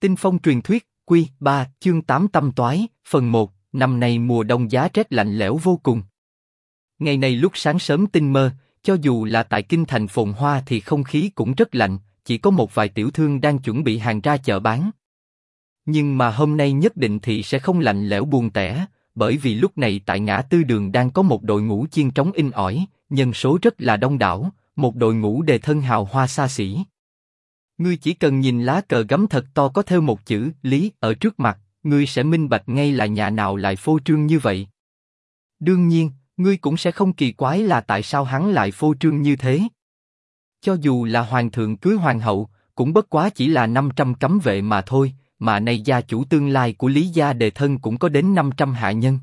Tinh phong truyền thuyết, Quy 3, chương 8 Tâm toái, phần 1, năm nay mùa đông giá rét lạnh lẽo vô cùng. Ngày này lúc sáng sớm tinh mơ, cho dù là tại kinh thành phồn hoa thì không khí cũng rất lạnh, chỉ có một vài tiểu thương đang chuẩn bị hàng ra chợ bán. Nhưng mà hôm nay nhất định thì sẽ không lạnh lẽo buồn tẻ, bởi vì lúc này tại ngã tư đường đang có một đội ngũ chiên trống in ỏi, nhân số rất là đông đảo, một đội ngũ đề thân hào hoa xa xỉ. Ngươi chỉ cần nhìn lá cờ gấm thật to có thêu một chữ Lý ở trước mặt, ngươi sẽ minh bạch ngay là nhà nào lại phô trương như vậy. Đương nhiên, ngươi cũng sẽ không kỳ quái là tại sao hắn lại phô trương như thế. Cho dù là hoàng thượng cưới hoàng hậu, cũng bất quá chỉ là 500 cấm vệ mà thôi, mà nay gia chủ tương lai của Lý gia đề thân cũng có đến 500 hạ nhân.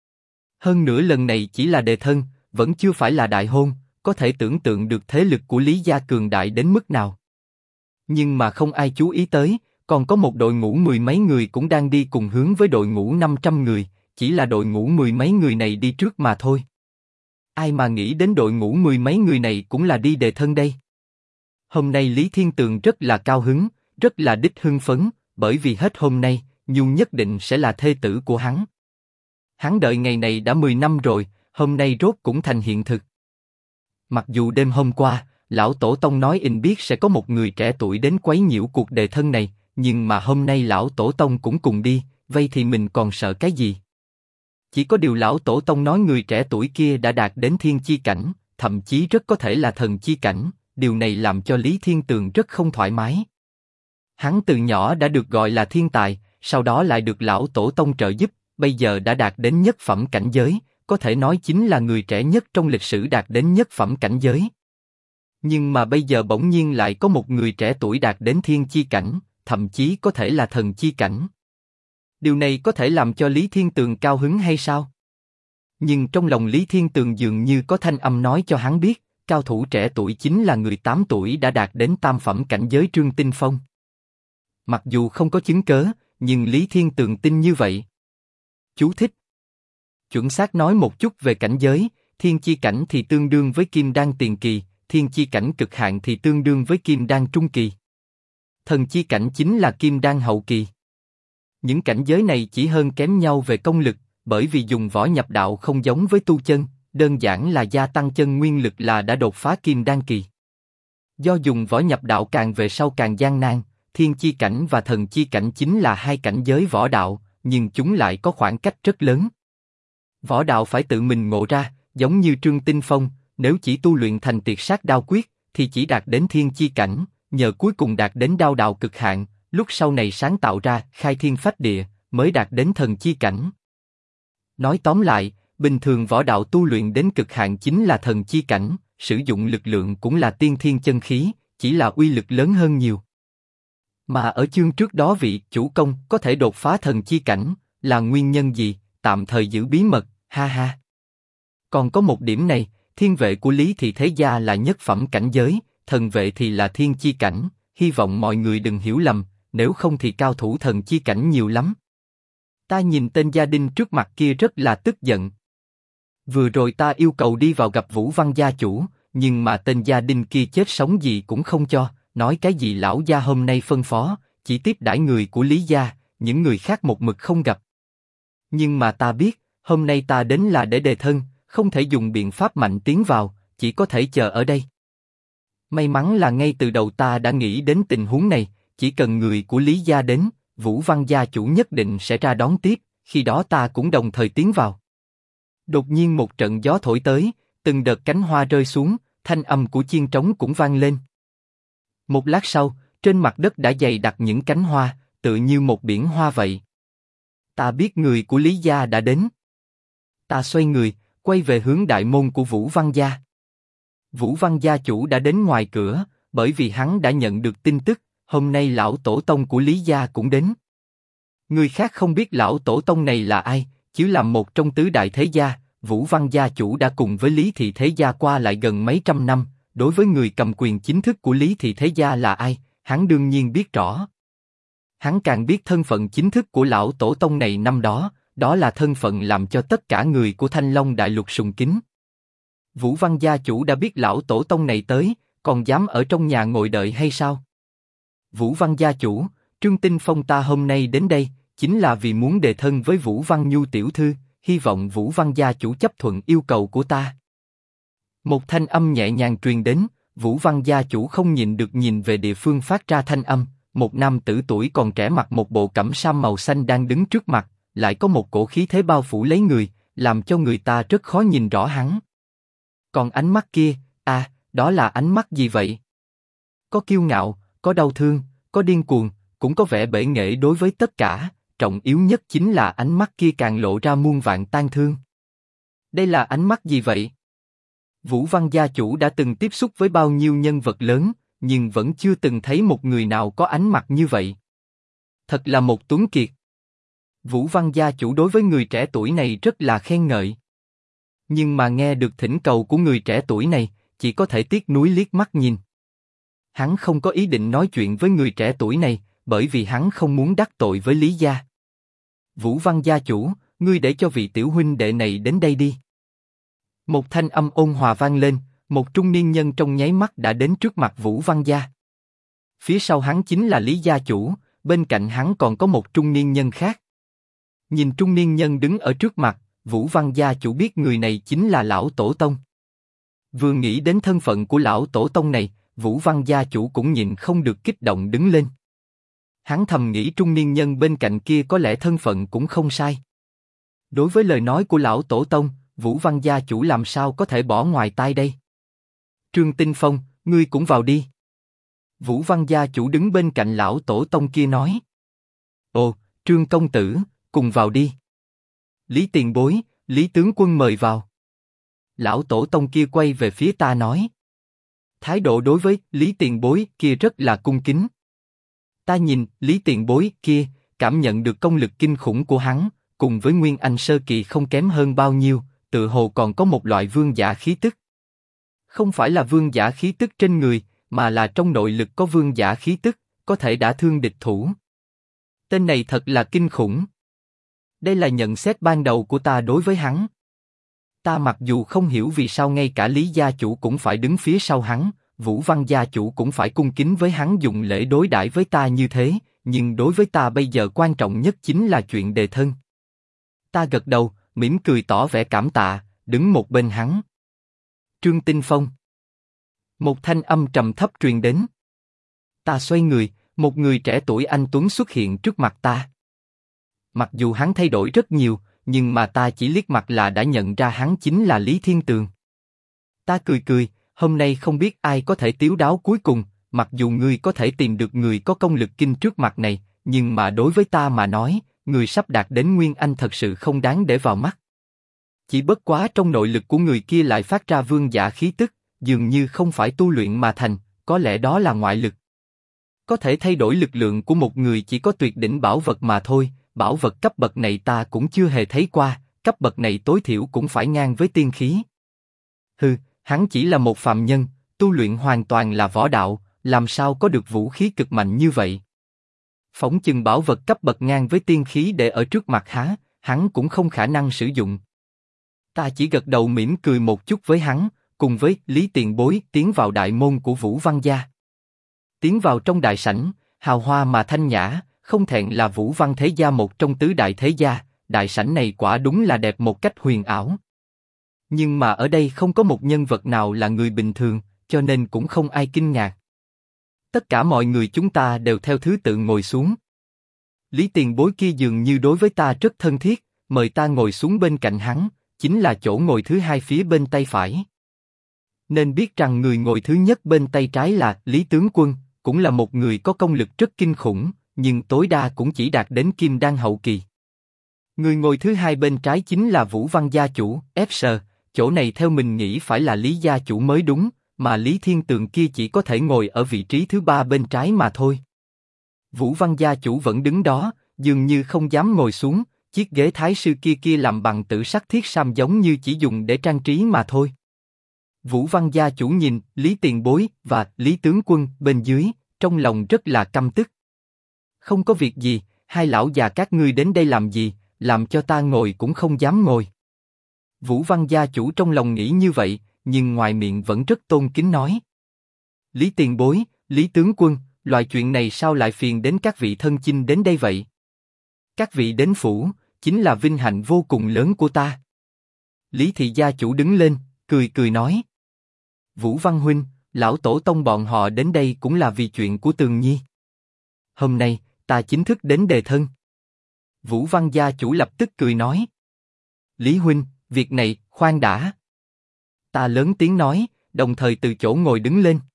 Hơn nữa lần này chỉ là đề thân, vẫn chưa phải là đại hôn, có thể tưởng tượng được thế lực của Lý gia cường đại đến mức nào. Nhưng mà không ai chú ý tới, còn có một đội ngũ mười mấy người cũng đang đi cùng hướng với đội ngũ 500 người, chỉ là đội ngũ mười mấy người này đi trước mà thôi. Ai mà nghĩ đến đội ngũ mười mấy người này cũng là đi đề thân đây. Hôm nay Lý Thiên Tường rất là cao hứng, rất là đích hưng phấn, bởi vì hết hôm nay, Nhu nhất định sẽ là thê tử của hắn. Hắn đợi ngày này đã 10 năm rồi, hôm nay rốt cũng thành hiện thực. Mặc dù đêm hôm qua, lão tổ tông nói biết sẽ có một người trẻ tuổi đến quấy nhiễu cuộc đề thân này, nhưng mà hôm nay lão tổ tông cũng cùng đi, vậy thì mình còn sợ cái gì? Chỉ có điều lão tổ tông nói người trẻ tuổi kia đã đạt đến thiên chi cảnh, thậm chí rất có thể là thần chi cảnh, điều này làm cho Lý Thiên Tường rất không thoải mái. Hắn từ nhỏ đã được gọi là thiên tài, sau đó lại được lão tổ tông trợ giúp, bây giờ đã đạt đến nhất phẩm cảnh giới, có thể nói chính là người trẻ nhất trong lịch sử đạt đến nhất phẩm cảnh giới. Nhưng mà bây giờ bỗng nhiên lại có một người trẻ tuổi đạt đến thiên chi cảnh, thậm chí có thể là thần chi cảnh. Điều này có thể làm cho Lý Thiên Tường cao hứng hay sao? Nhưng trong lòng Lý Thiên Tường dường như có thanh âm nói cho hắn biết, cao thủ trẻ tuổi chính là người 8 tuổi đã đạt đến tam phẩm cảnh giới Trương Tinh Phong. Mặc dù không có chứng cớ, nhưng Lý Thiên Tường tin như vậy. Chú thích. Chuẩn xác nói một chút về cảnh giới, thiên chi cảnh thì tương đương với kim đan tiền kỳ, thiên chi cảnh cực hạn thì tương đương với kim đan trung kỳ. Thần chi cảnh chính là kim đan hậu kỳ. Những cảnh giới này chỉ hơn kém nhau về công lực, bởi vì dùng võ nhập đạo không giống với tu chân, đơn giản là gia tăng chân nguyên lực là đã đột phá kim đan kỳ. Do dùng võ nhập đạo càng về sau càng gian nan, thiên chi cảnh và thần chi cảnh chính là hai cảnh giới võ đạo, nhưng chúng lại có khoảng cách rất lớn. Võ đạo phải tự mình ngộ ra, giống như Trương Tinh Phong, nếu chỉ tu luyện thành Tiệt Sát Đao Quyết, thì chỉ đạt đến thiên chi cảnh, nhờ cuối cùng đạt đến đao đạo cực hạn, lúc sau này sáng tạo ra khai thiên phách địa, mới đạt đến thần chi cảnh. Nói tóm lại, bình thường võ đạo tu luyện đến cực hạn chính là thần chi cảnh, sử dụng lực lượng cũng là tiên thiên chân khí, chỉ là uy lực lớn hơn nhiều. Mà ở chương trước đó vị chủ công có thể đột phá thần chi cảnh, là nguyên nhân gì, tạm thời giữ bí mật, ha ha. Còn có một điểm này, thiên vệ của Lý Thị Thế Gia là nhất phẩm cảnh giới, thần vệ thì là thiên chi cảnh, hy vọng mọi người đừng hiểu lầm, nếu không thì cao thủ thần chi cảnh nhiều lắm. Ta nhìn tên gia đình trước mặt kia rất là tức giận. Vừa rồi ta yêu cầu đi vào gặp Vũ Văn gia chủ, nhưng mà tên gia đình kia chết sống gì cũng không cho, nói cái gì lão gia hôm nay phân phó, chỉ tiếp đãi người của Lý gia, những người khác một mực không gặp. Nhưng mà ta biết, hôm nay ta đến là để đề thân, không thể dùng biện pháp mạnh tiến vào, chỉ có thể chờ ở đây. May mắn là ngay từ đầu ta đã nghĩ đến tình huống này, chỉ cần người của Lý gia đến, Vũ Văn gia chủ nhất định sẽ ra đón tiếp, khi đó ta cũng đồng thời tiến vào. Đột nhiên một trận gió thổi tới, từng đợt cánh hoa rơi xuống, thanh âm của chiên trống cũng vang lên. Một lát sau, trên mặt đất đã dày đặc những cánh hoa, tựa như một biển hoa vậy. Ta biết người của Lý gia đã đến. Ta xoay người, quay về hướng đại môn của Vũ Văn gia. Vũ Văn gia chủ đã đến ngoài cửa, bởi vì hắn đã nhận được tin tức, hôm nay lão tổ tông của Lý gia cũng đến. Người khác không biết lão tổ tông này là ai, chứ làm một trong tứ đại thế gia, Vũ Văn gia chủ đã cùng với Lý Thị Thế Gia qua lại gần mấy trăm năm, đối với người cầm quyền chính thức của Lý Thị Thế Gia là ai, hắn đương nhiên biết rõ. Hắn càng biết thân phận chính thức của lão tổ tông này năm đó, đó là thân phận làm cho tất cả người của Thanh Long Đại Lục sùng kính. Vũ Văn gia chủ đã biết lão tổ tông này tới, còn dám ở trong nhà ngồi đợi hay sao? Vũ Văn gia chủ, Trương Tinh Phong ta hôm nay đến đây, chính là vì muốn đề thân với Vũ Văn Nhu tiểu thư, hy vọng Vũ Văn gia chủ chấp thuận yêu cầu của ta. Một thanh âm nhẹ nhàng truyền đến, Vũ Văn gia chủ không nhìn được nhìn về địa phương phát ra thanh âm, một nam tử tuổi còn trẻ mặc một bộ cẩm sa màu xanh đang đứng trước mặt, lại có một cổ khí thế bao phủ lấy người, làm cho người ta rất khó nhìn rõ hắn. Còn ánh mắt kia, đó là ánh mắt gì vậy? Có kiêu ngạo, có đau thương, có điên cuồng, cũng có vẻ bể nghệ đối với tất cả, trọng yếu nhất chính là ánh mắt kia càng lộ ra muôn vạn tang thương. Đây là ánh mắt gì vậy? Vũ Văn gia chủ đã từng tiếp xúc với bao nhiêu nhân vật lớn, nhưng vẫn chưa từng thấy một người nào có ánh mặt như vậy. Thật là một tuấn kiệt. Vũ Văn gia chủ đối với người trẻ tuổi này rất là khen ngợi. Nhưng mà nghe được thỉnh cầu của người trẻ tuổi này, chỉ có thể tiếc nuối liếc mắt nhìn. Hắn không có ý định nói chuyện với người trẻ tuổi này, bởi vì hắn không muốn đắc tội với Lý gia. Vũ Văn gia chủ, ngươi để cho vị tiểu huynh đệ này đến đây đi. Một thanh âm ôn hòa vang lên, một trung niên nhân trong nháy mắt đã đến trước mặt Vũ Văn gia. Phía sau hắn chính là Lý gia chủ, bên cạnh hắn còn có một trung niên nhân khác. Nhìn trung niên nhân đứng ở trước mặt, Vũ Văn gia chủ biết người này chính là lão tổ tông. Vừa nghĩ đến thân phận của lão tổ tông này, Vũ Văn gia chủ cũng nhịn không được kích động đứng lên. Hắn thầm nghĩ trung niên nhân bên cạnh kia có lẽ thân phận cũng không sai. Đối với lời nói của lão tổ tông, Vũ Văn gia chủ làm sao có thể bỏ ngoài tai đây? Trương Tinh Phong, ngươi cũng vào đi. Vũ Văn gia chủ đứng bên cạnh lão tổ tông kia nói. Ồ, Trương công tử, cùng vào đi. Lý tiền bối, Lý tướng quân mời vào. Lão tổ tông kia quay về phía ta nói. Thái độ đối với Lý tiền bối kia rất là cung kính. Ta nhìn Lý tiền bối kia, cảm nhận được công lực kinh khủng của hắn, cùng với Nguyên Anh sơ kỳ không kém hơn bao nhiêu, tự hồ còn có một loại vương giả khí tức. Không phải là vương giả khí tức trên người, mà là trong nội lực có vương giả khí tức, có thể đả thương địch thủ. Tên này thật là kinh khủng. Đây là nhận xét ban đầu của ta đối với hắn. Ta mặc dù không hiểu vì sao ngay cả Lý gia chủ cũng phải đứng phía sau hắn, Vũ Văn gia chủ cũng phải cung kính với hắn dùng lễ đối đãi với ta như thế, nhưng đối với ta bây giờ quan trọng nhất chính là chuyện đề thân. Ta gật đầu, mỉm cười tỏ vẻ cảm tạ, đứng một bên hắn. Trương Tinh Phong. Một thanh âm trầm thấp truyền đến. Ta xoay người, một người trẻ tuổi anh tuấn xuất hiện trước mặt ta. Mặc dù hắn thay đổi rất nhiều, nhưng mà ta chỉ liếc mặt là đã nhận ra hắn chính là Lý Thiên Tường. Ta cười cười, hôm nay không biết ai có thể tiếu đáo cuối cùng, mặc dù ngươi có thể tìm được người có công lực kinh trước mặt này, nhưng mà đối với ta mà nói, người sắp đạt đến Nguyên Anh thật sự không đáng để vào mắt. Chỉ bất quá trong nội lực của người kia lại phát ra vương giả khí tức, dường như không phải tu luyện mà thành, có lẽ đó là ngoại lực. Có thể thay đổi lực lượng của một người chỉ có tuyệt đỉnh bảo vật mà thôi, bảo vật cấp bậc này ta cũng chưa hề thấy qua, cấp bậc này tối thiểu cũng phải ngang với tiên khí. Hừ, hắn chỉ là một phàm nhân, tu luyện hoàn toàn là võ đạo, làm sao có được vũ khí cực mạnh như vậy? Phóng chừng bảo vật cấp bậc ngang với tiên khí để ở trước mặt hắn cũng không khả năng sử dụng. Ta chỉ gật đầu mỉm cười một chút với hắn, cùng với Lý tiền bối tiến vào đại môn của Vũ Văn gia. Tiến vào trong đại sảnh, hào hoa mà thanh nhã, không thẹn là Vũ Văn thế gia một trong tứ đại thế gia, đại sảnh này quả đúng là đẹp một cách huyền ảo. Nhưng mà ở đây không có một nhân vật nào là người bình thường, cho nên cũng không ai kinh ngạc. Tất cả mọi người chúng ta đều theo thứ tự ngồi xuống. Lý tiền bối kia dường như đối với ta rất thân thiết, mời ta ngồi xuống bên cạnh hắn, chính là chỗ ngồi thứ hai phía bên tay phải. Nên biết rằng người ngồi thứ nhất bên tay trái là Lý tướng quân, cũng là một người có công lực rất kinh khủng, nhưng tối đa cũng chỉ đạt đến kim đan hậu kỳ. Người ngồi thứ hai bên trái chính là Vũ Văn gia chủ, Fs, chỗ này theo mình nghĩ phải là Lý gia chủ mới đúng, mà Lý Thiên Tường kia chỉ có thể ngồi ở vị trí thứ ba bên trái mà thôi. Vũ Văn gia chủ vẫn đứng đó, dường như không dám ngồi xuống, chiếc ghế thái sư kia làm bằng tử sắc thiết sam giống như chỉ dùng để trang trí mà thôi. Vũ Văn gia chủ nhìn Lý tiền bối và Lý tướng quân bên dưới, trong lòng rất là căm tức. Không có việc gì, hai lão già các ngươi đến đây làm gì, làm cho ta ngồi cũng không dám ngồi. Vũ Văn gia chủ trong lòng nghĩ như vậy, nhưng ngoài miệng vẫn rất tôn kính nói. Lý tiền bối, Lý tướng quân, Loại chuyện này sao lại phiền đến các vị thân chinh đến đây vậy? Các vị đến phủ, chính là vinh hạnh vô cùng lớn của ta. Lý thị gia chủ đứng lên, cười cười nói. Vũ Văn huynh, lão tổ tông bọn họ đến đây cũng là vì chuyện của Tường Nhi. Hôm nay, ta chính thức đến đề thân. Vũ Văn gia chủ lập tức cười nói. Lý huynh, việc này, khoan đã. Ta lớn tiếng nói, đồng thời từ chỗ ngồi đứng lên.